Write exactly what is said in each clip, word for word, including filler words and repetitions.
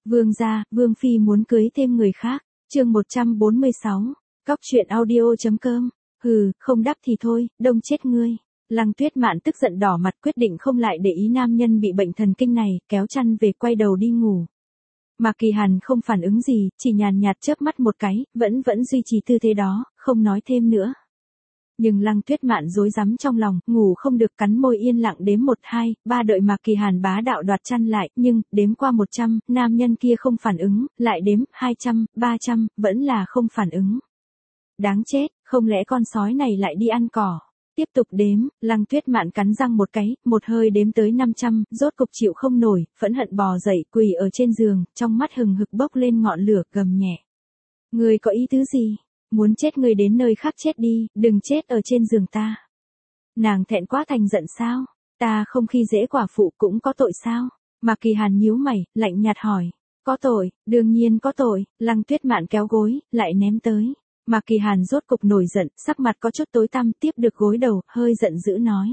Vương gia, Vương phi muốn cưới thêm người khác. Chương một trăm bốn mươi sáu. Cóc truyện audio.com. Hừ, không đáp thì thôi, đông chết ngươi. Lăng Tuyết Mạn tức giận đỏ mặt quyết định không lại để ý nam nhân bị bệnh thần kinh này, kéo chăn về quay đầu đi ngủ. Mạc Kỳ Hàn không phản ứng gì, chỉ nhàn nhạt chớp mắt một cái, vẫn vẫn duy trì tư thế đó, không nói thêm nữa. Nhưng Lăng Tuyết Mạn rối rắm trong lòng, ngủ không được, cắn môi yên lặng đếm một hai, ba đợi Mạc Kỳ Hàn bá đạo đoạt chăn lại, nhưng, đếm qua một trăm, nam nhân kia không phản ứng, lại đếm, hai trăm, ba trăm, vẫn là không phản ứng. Đáng chết, không lẽ con sói này lại đi ăn cỏ? Tiếp tục đếm, Lăng Tuyết Mạn cắn răng một cái, một hơi đếm tới năm trăm, rốt cục chịu không nổi, phẫn hận bò dậy, quỳ ở trên giường, trong mắt hừng hực bốc lên ngọn lửa, gầm nhẹ. Ngươi có ý tứ gì? Muốn chết ngươi đến nơi khác chết đi, đừng chết ở trên giường ta. Nàng thẹn quá thành giận sao? Ta không khi dễ quả phụ cũng có tội sao? Mạc Kỳ Hàn nhíu mày, lạnh nhạt hỏi. Có tội, đương nhiên có tội. Lăng Tuyết Mạn kéo gối, lại ném tới. Mạc Kỳ Hàn rốt cục nổi giận, sắc mặt có chút tối tăm, tiếp được gối đầu, hơi giận dữ nói.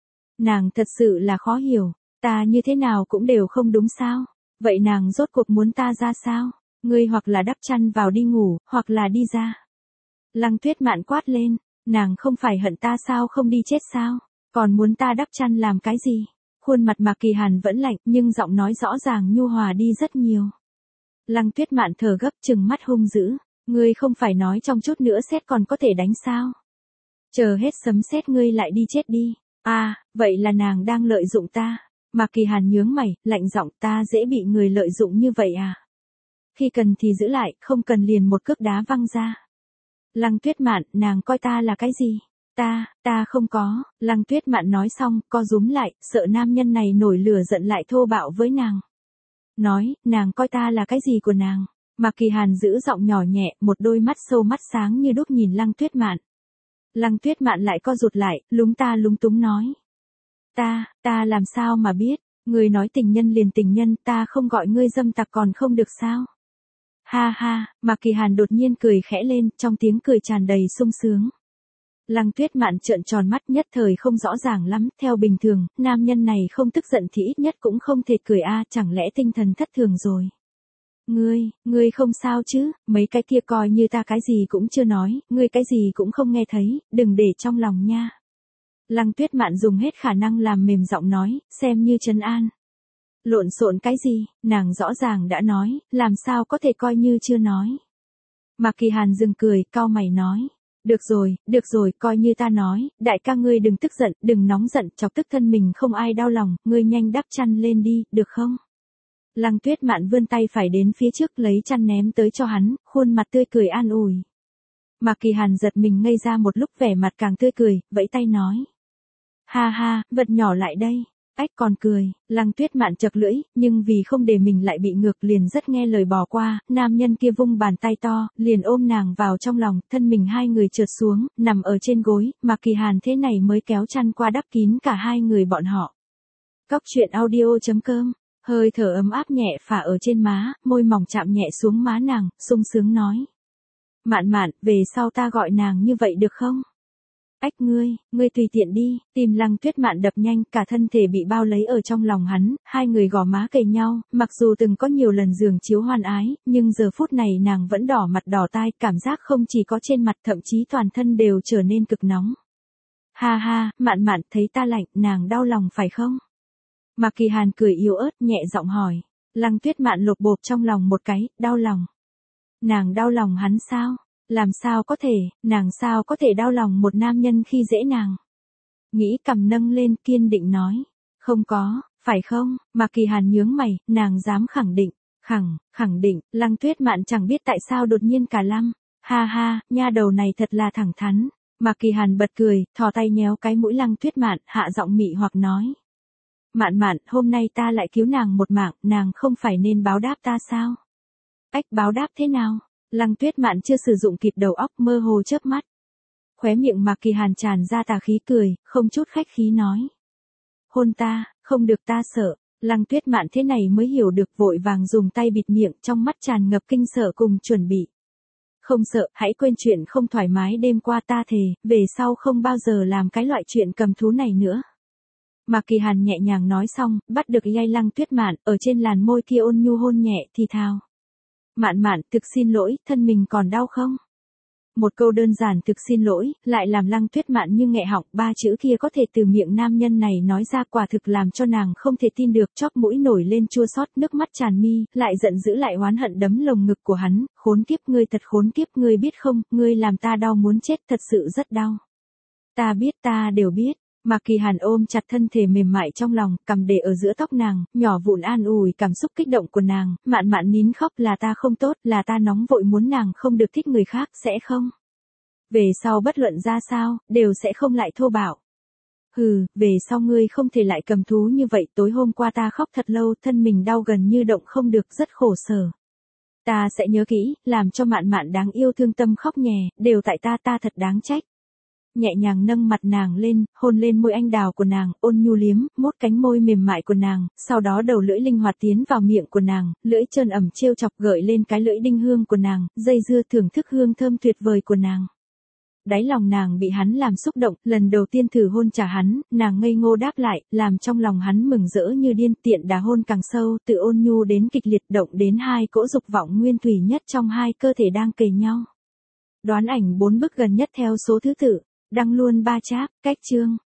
Nàng thật sự là khó hiểu, ta như thế nào cũng đều không đúng sao? Vậy nàng rốt cuộc muốn ta ra sao? Ngươi hoặc là đắp chăn vào đi ngủ, hoặc là đi ra. Lăng Tuyết Mạn quát lên, nàng không phải hận ta sao không đi chết sao? Còn muốn ta đắp chăn làm cái gì? Khuôn mặt Mạc Kỳ Hàn vẫn lạnh, nhưng giọng nói rõ ràng nhu hòa đi rất nhiều. Lăng Tuyết Mạn thở gấp, trừng mắt hung dữ. Ngươi không phải nói trong chút nữa sét còn có thể đánh sao? Chờ hết sấm sét ngươi lại đi chết đi. À, vậy là nàng đang lợi dụng ta. Mạc Kỳ Hàn nhướng mày, lạnh giọng, ta dễ bị người lợi dụng như vậy à? Khi cần thì giữ lại, không cần liền một cước đá văng ra. Lăng Tuyết Mạn, nàng coi ta là cái gì? Ta, ta không có. Lăng Tuyết Mạn nói xong, co rúm lại, sợ nam nhân này nổi lửa giận lại thô bạo với nàng. Nói, nàng coi ta là cái gì của nàng? Mạc Kỳ Hàn giữ giọng nhỏ nhẹ, một đôi mắt sâu mắt sáng như đúc nhìn Lăng Tuyết Mạn. Lăng Tuyết Mạn lại co rụt lại, lúng ta lúng túng nói. Ta, ta làm sao mà biết, ngươi nói tình nhân liền tình nhân, ta không gọi ngươi dâm tặc còn không được sao? Ha ha, Mạc Kỳ Hàn đột nhiên cười khẽ lên, trong tiếng cười tràn đầy sung sướng. Lăng Tuyết Mạn trợn tròn mắt, nhất thời không rõ ràng lắm, theo bình thường, nam nhân này không tức giận thì ít nhất cũng không thể cười a, chẳng lẽ tinh thần thất thường rồi. Ngươi, ngươi không sao chứ, mấy cái kia coi như ta cái gì cũng chưa nói, ngươi cái gì cũng không nghe thấy, đừng để trong lòng nha. Lăng Tuyết Mạn dùng hết khả năng làm mềm giọng nói, xem như trấn an. Lộn xộn cái gì, nàng rõ ràng đã nói, làm sao có thể coi như chưa nói. Mạc Kỳ Hàn dừng cười, cau mày nói. Được rồi, được rồi, coi như ta nói, đại ca ngươi đừng tức giận, đừng nóng giận, chọc tức thân mình không ai đau lòng, ngươi nhanh đắp chăn lên đi, được không? Lăng Tuyết Mạn vươn tay phải đến phía trước lấy chăn ném tới cho hắn, khuôn mặt tươi cười an ủi. Mạc Kỳ Hàn giật mình ngây ra một lúc, vẻ mặt càng tươi cười, vẫy tay nói. Ha ha, vật nhỏ lại đây. Ách còn cười, Lăng Tuyết Mạn chật lưỡi, nhưng vì không để mình lại bị ngược liền rất nghe lời bỏ qua, nam nhân kia vung bàn tay to, liền ôm nàng vào trong lòng, thân mình hai người trượt xuống, nằm ở trên gối, Mạc Kỳ Hàn thế này mới kéo chăn qua đắp kín cả hai người bọn họ. Cóc truyện audio.com. Hơi thở ấm áp nhẹ phả ở trên má, môi mỏng chạm nhẹ xuống má nàng, sung sướng nói. Mạn Mạn, về sau ta gọi nàng như vậy được không? Ách ngươi, ngươi tùy tiện đi, tim Lăng Tuyết Mạn đập nhanh, cả thân thể bị bao lấy ở trong lòng hắn, hai người gò má kề nhau, mặc dù từng có nhiều lần giường chiếu hoan ái, nhưng giờ phút này nàng vẫn đỏ mặt đỏ tai, cảm giác không chỉ có trên mặt thậm chí toàn thân đều trở nên cực nóng. Ha ha, Mạn Mạn thấy ta lạnh, nàng đau lòng phải không? Mạc Kỳ Hàn cười yếu ớt, nhẹ giọng hỏi. Lăng Tuyết Mạn lột bột trong lòng một cái, đau lòng. Nàng đau lòng hắn sao? Làm sao có thể, nàng sao có thể đau lòng một nam nhân khi dễ nàng? Nghĩ cằm nâng lên, kiên định nói. Không có, phải không? Mạc Kỳ Hàn nhướng mày, nàng dám khẳng định. Khẳng, khẳng định, Lăng Tuyết Mạn chẳng biết tại sao đột nhiên cả lăm. Ha ha, nha đầu này thật là thẳng thắn. Mạc Kỳ Hàn bật cười, thò tay nhéo cái mũi Lăng Tuyết Mạn, hạ giọng mị hoặc nói. Mạn Mạn, hôm nay ta lại cứu nàng một mạng, nàng không phải nên báo đáp ta sao? Ách báo đáp thế nào? Lăng Tuyết Mạn chưa sử dụng kịp đầu óc, mơ hồ chớp mắt. Khóe miệng Mạc Kỳ Hàn tràn ra tà khí cười, không chút khách khí nói. Hôn ta, không được ta sợ. Lăng Tuyết Mạn thế này mới hiểu được, vội vàng dùng tay bịt miệng, trong mắt tràn ngập kinh sợ cùng chuẩn bị. Không sợ, hãy quên chuyện không thoải mái đêm qua, ta thề, về sau không bao giờ làm cái loại chuyện cầm thú này nữa. Mạc Kỳ Hàn nhẹ nhàng nói xong, bắt được tay Lăng Tuyết Mạn, ở trên làn môi kia ôn nhu hôn nhẹ thì thào. Mạn Mạn, thực xin lỗi, thân mình còn đau không? Một câu đơn giản thực xin lỗi, lại làm Lăng Tuyết Mạn như nghẹ họng, ba chữ kia có thể từ miệng nam nhân này nói ra quả thực làm cho nàng không thể tin được, chóp mũi nổi lên chua xót, nước mắt tràn mi, lại giận dữ lại oán hận đấm lồng ngực của hắn, khốn kiếp ngươi thật khốn kiếp, ngươi biết không, ngươi làm ta đau muốn chết, thật sự rất đau. Ta biết, ta đều biết. Mạc Kỳ Hàn ôm chặt thân thể mềm mại trong lòng, cầm để ở giữa tóc nàng, nhỏ vụn an ủi cảm xúc kích động của nàng, Mạn Mạn nín khóc, là ta không tốt, là ta nóng vội muốn nàng không được thích người khác, sẽ không. Về sau bất luận ra sao, đều sẽ không lại thô bạo. Hừ, về sau ngươi không thể lại cầm thú như vậy, tối hôm qua ta khóc thật lâu, thân mình đau gần như động không được, rất khổ sở. Ta sẽ nhớ kỹ, làm cho Mạn Mạn đáng yêu thương tâm khóc nhè, đều tại ta, ta thật đáng trách. Nhẹ nhàng nâng mặt nàng lên, hôn lên môi anh đào của nàng, ôn nhu liếm, mốt cánh môi mềm mại của nàng, sau đó đầu lưỡi linh hoạt tiến vào miệng của nàng, lưỡi trơn ẩm trêu chọc gợi lên cái lưỡi đinh hương của nàng, dây dưa thưởng thức hương thơm tuyệt vời của nàng. Đáy lòng nàng bị hắn làm xúc động, lần đầu tiên thử hôn trả hắn, nàng ngây ngô đáp lại, làm trong lòng hắn mừng rỡ như điên, tiện đà hôn càng sâu, từ ôn nhu đến kịch liệt, động đến hai cỗ dục vọng nguyên thủy nhất trong hai cơ thể đang kề nhau. Đoán ảnh bốn bức gần nhất theo số thứ tự. Đăng luôn ba cháp, cách chương.